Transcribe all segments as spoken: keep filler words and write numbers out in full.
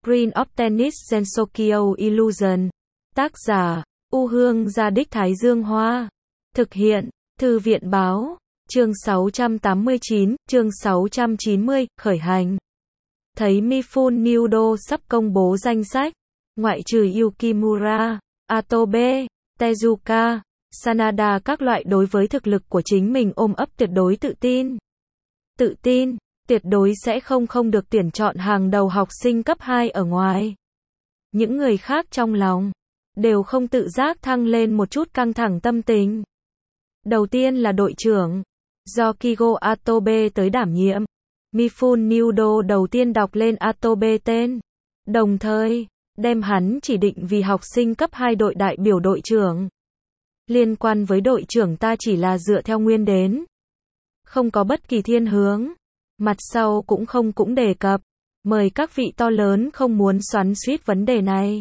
Screen of Tennis Gensokyo Illusion. Tác giả, U Hương Gia Đích Thái Dương Hoa. Thực hiện, Thư viện Báo. Chương sáu trăm tám mươi chín, chương sáu trăm chín mươi, khởi hành. Thấy Mifune Nudo sắp công bố danh sách, ngoại trừ Yukimura, Atobe, Tezuka, Sanada các loại đối với thực lực của chính mình ôm ấp tuyệt đối tự tin. Tự tin, tuyệt đối sẽ không không được tuyển chọn hàng đầu học sinh cấp hai ở ngoài. Những người khác trong lòng, đều không tự giác thăng lên một chút căng thẳng tâm tình. Đầu tiên là đội trưởng, do Kigo Atobe tới đảm nhiệm. Mifune Nudo đầu tiên đọc lên Atobe tên, đồng thời đem hắn chỉ định vì học sinh cấp hai đội đại biểu đội trưởng. Liên quan với đội trưởng ta chỉ là dựa theo nguyên đến, không có bất kỳ thiên hướng. Mặt sau cũng không cũng đề cập, mời các vị to lớn không muốn xoắn xuýt vấn đề này.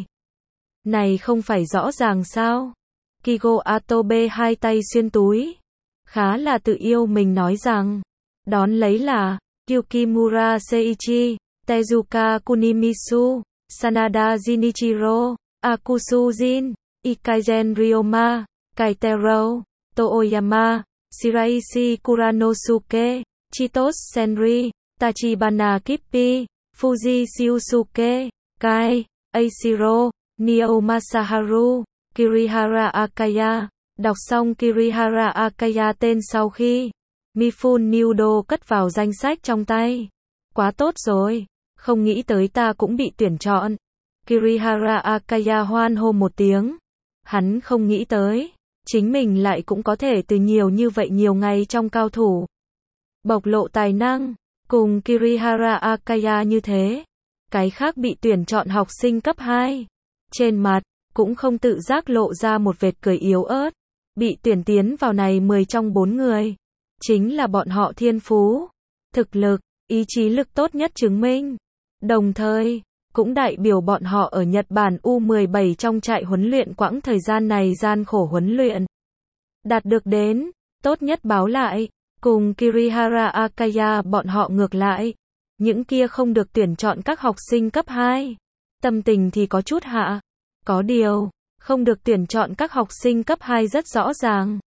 Này không phải rõ ràng sao? Kigo Atobe hai tay xuyên túi, khá là tự yêu mình nói rằng, đón lấy là Yukimura Seiichi, Tezuka Kunimisu, Sanada Jinichiro, Akusu Jin, Ikaizen Ryoma, Kaitero, Tooyama, Shiraishi Kuranosuke, Chitos Senri, Tachibana Kippi, Fuji Shiosuke, Kai, Eiichiro, Nio Masaharu, Kirihara Akaya. Đọc xong Kirihara Akaya tên sau khi Mifune Nudo cất vào danh sách trong tay. Quá tốt rồi, không nghĩ tới ta cũng bị tuyển chọn. Kirihara Akaya hoan hô một tiếng. Hắn không nghĩ tới, chính mình lại cũng có thể từ nhiều như vậy nhiều ngày trong cao thủ bộc lộ tài năng, cùng Kirihara Akaya như thế. Cái khác bị tuyển chọn học sinh cấp hai, trên mặt cũng không tự giác lộ ra một vệt cười yếu ớt. Bị tuyển tiến vào này mười trong bốn người, chính là bọn họ thiên phú, thực lực, ý chí lực tốt nhất chứng minh. Đồng thời, cũng đại biểu bọn họ ở Nhật Bản U mười bảy trong trại huấn luyện quãng thời gian này gian khổ huấn luyện. Đạt được đến, tốt nhất báo lại, cùng Kirihara Akaya bọn họ ngược lại. Những kia không được tuyển chọn các học sinh cấp hai. Tâm tình thì có chút hạ. Có điều, không được tuyển chọn các học sinh cấp hai rất rõ ràng.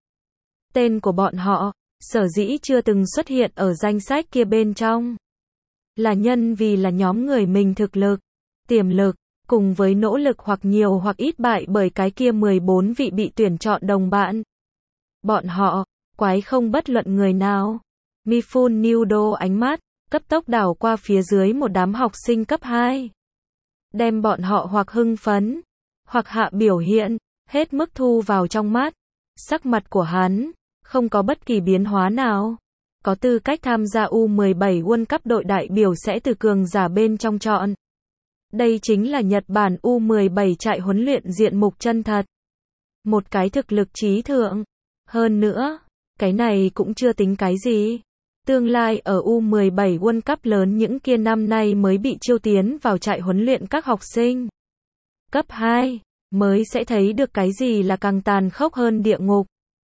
Tên của bọn họ, sở dĩ chưa từng xuất hiện ở danh sách kia bên trong. Là nhân vì là nhóm người mình thực lực, tiềm lực, cùng với nỗ lực hoặc nhiều hoặc ít bại bởi cái kia mười bốn vị bị tuyển chọn đồng bạn. Bọn họ, quái không bất luận người nào. Mifune Nudo ánh mắt, cấp tốc đảo qua phía dưới một đám học sinh cấp hai. Đem bọn họ hoặc hưng phấn, hoặc hạ biểu hiện, hết mức thu vào trong mắt. Sắc mặt của hắn, không có bất kỳ biến hóa nào. Có tư cách tham gia U mười bảy World Cup đội đại biểu sẽ từ cường giả bên trong chọn. Đây chính là Nhật Bản U mười bảy trại huấn luyện diện mục chân thật. Một cái thực lực trí thượng. Hơn nữa, cái này cũng chưa tính cái gì. Tương lai ở U mười bảy World Cup lớn những kia năm nay mới bị chiêu tiến vào trại huấn luyện các học sinh cấp hai, mới sẽ thấy được cái gì là càng tàn khốc hơn địa ngục.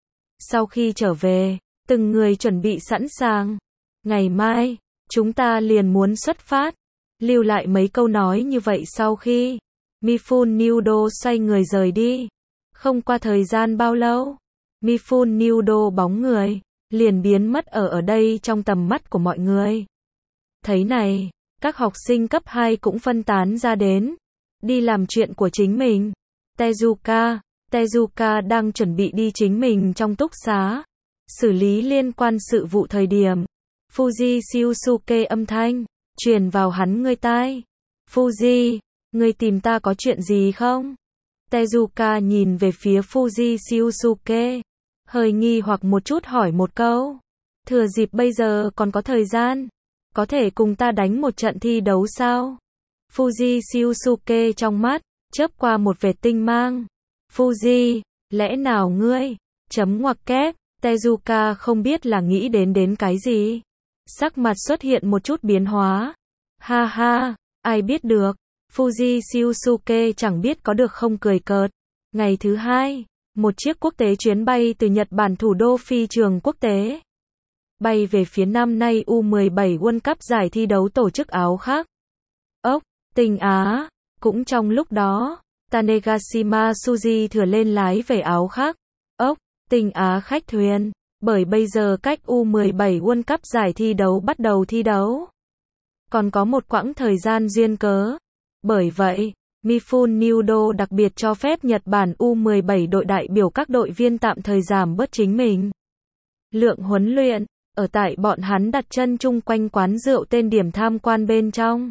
Sau khi trở về, từng người chuẩn bị sẵn sàng. Ngày mai, chúng ta liền muốn xuất phát. Lưu lại mấy câu nói như vậy sau khi Mifune Nudo xoay người rời đi. Không qua thời gian bao lâu, Mifune Nudo bóng người liền biến mất ở ở đây trong tầm mắt của mọi người. Thấy này, các học sinh cấp hai cũng phân tán ra đến, đi làm chuyện của chính mình. Tezuka, Tezuka đang chuẩn bị đi chính mình trong túc xá, xử lý liên quan sự vụ thời điểm. Fuji Shiosuke âm thanh truyền vào hắn người tai. Fuji, người tìm ta có chuyện gì không? Tezuka nhìn về phía Fuji Shiosuke, hơi nghi hoặc một chút hỏi một câu. Thừa dịp bây giờ còn có thời gian, có thể cùng ta đánh một trận thi đấu sao? Fuji Shiosuke trong mắt chớp qua một vệt tinh mang. Fuji, lẽ nào ngươi? Chấm ngoặc kép. Tezuka không biết là nghĩ đến đến cái gì. Sắc mặt xuất hiện một chút biến hóa. Ha ha, ai biết được. Fuji Shiosuke chẳng biết có được không cười cợt. Ngày thứ hai, một chiếc quốc tế chuyến bay từ Nhật Bản thủ đô phi trường quốc tế. Bay về phía năm nay U mười bảy World Cup giải thi đấu tổ chức áo khác. Ốc, Tinh Á. Cũng trong lúc đó, Tanegashima Tsuji thừa lên lái về áo khác, ốc, Tinh Á khách thuyền, bởi bây giờ cách U mười bảy World Cup giải thi đấu bắt đầu thi đấu. Còn có một quãng thời gian duyên cớ. Bởi vậy, Mifune Nudo đặc biệt cho phép Nhật Bản U mười bảy đội đại biểu các đội viên tạm thời giảm bớt chính mình lượng huấn luyện, ở tại bọn hắn đặt chân chung quanh quán rượu tên điểm tham quan bên trong.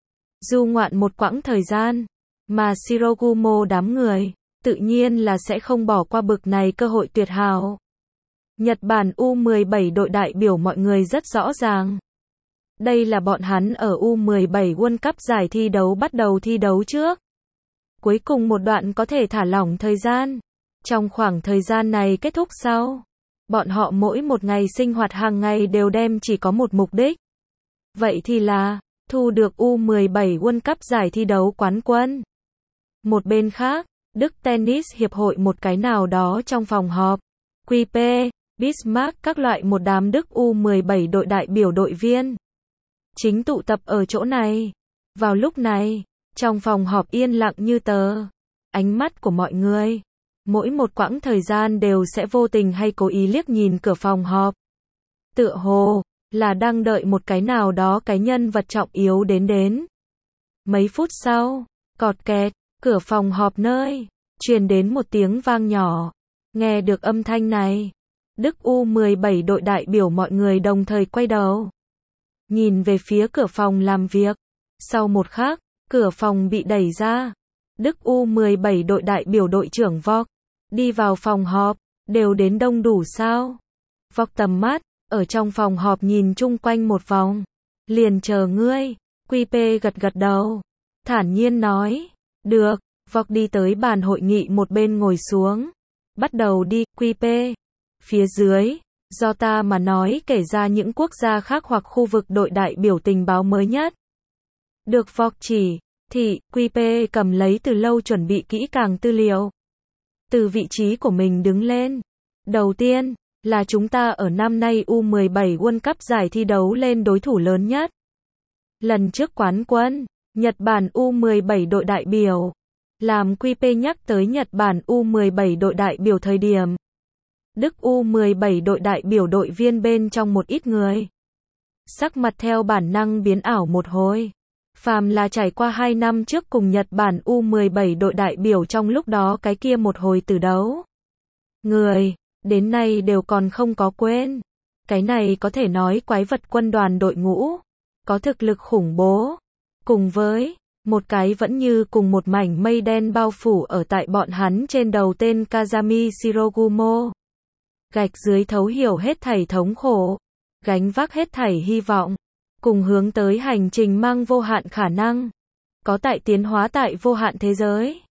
Du ngoạn một quãng thời gian, mà Shirogumo đám người, tự nhiên là sẽ không bỏ qua bực này cơ hội tuyệt hảo. Nhật Bản U mười bảy đội đại biểu mọi người rất rõ ràng. Đây là bọn hắn ở U mười bảy World Cup giải thi đấu bắt đầu thi đấu trước. Cuối cùng một đoạn có thể thả lỏng thời gian. Trong khoảng thời gian này kết thúc sau, bọn họ mỗi một ngày sinh hoạt hàng ngày đều đem chỉ có một mục đích. Vậy thì là, thu được U mười bảy World Cup giải thi đấu quán quân. Một bên khác, Đức Tennis Hiệp hội một cái nào đó trong phòng họp, quy pê, Bismarck các loại một đám Đức U mười bảy đội đại biểu đội viên. Chính tụ tập ở chỗ này. Vào lúc này, trong phòng họp yên lặng như tờ. Ánh mắt của mọi người, mỗi một quãng thời gian đều sẽ vô tình hay cố ý liếc nhìn cửa phòng họp. Tựa hồ, là đang đợi một cái nào đó cái nhân vật trọng yếu đến đến. Mấy phút sau, cọt kẹt, cửa phòng họp nơi, truyền đến một tiếng vang nhỏ. Nghe được âm thanh này, Đức U mười bảy đội đại biểu mọi người đồng thời quay đầu. Nhìn về phía cửa phòng làm việc. Sau một khắc, cửa phòng bị đẩy ra. Đức U mười bảy đội đại biểu đội trưởng Vok đi vào phòng họp, đều đến đông đủ sao? Vok tầm mắt, ở trong phòng họp nhìn chung quanh một vòng. Liền chờ ngươi. quy pê gật gật đầu. Thản nhiên nói. Được. Vok đi tới bàn hội nghị một bên ngồi xuống. Bắt đầu đi, quy pê. Phía dưới, do ta mà nói kể ra những quốc gia khác hoặc khu vực đội đại biểu tình báo mới nhất. Được Vok chỉ, thị, quy pê cầm lấy từ lâu chuẩn bị kỹ càng tư liệu. Từ vị trí của mình đứng lên. Đầu tiên, là chúng ta ở năm nay U mười bảy World Cup giải thi đấu lên đối thủ lớn nhất. Lần trước quán quân, Nhật Bản U mười bảy đội đại biểu. Làm quy pê nhắc tới Nhật Bản U mười bảy đội đại biểu thời điểm. Đức U mười bảy đội đại biểu đội viên bên trong một ít người. Sắc mặt theo bản năng biến ảo một hồi. Phàm là trải qua hai năm trước cùng Nhật Bản U mười bảy đội đại biểu trong lúc đó cái kia một hồi tử đấu. Người, đến nay đều còn không có quên. Cái này có thể nói quái vật quân đoàn đội ngũ. Có thực lực khủng bố. Cùng với, một cái vẫn như cùng một mảnh mây đen bao phủ ở tại bọn hắn trên đầu tên Kazami Shirogumo. Gạch dưới thấu hiểu hết thảy thống khổ. Gánh vác hết thảy hy vọng. Cùng hướng tới hành trình mang vô hạn khả năng. Có tại tiến hóa tại vô hạn thế giới.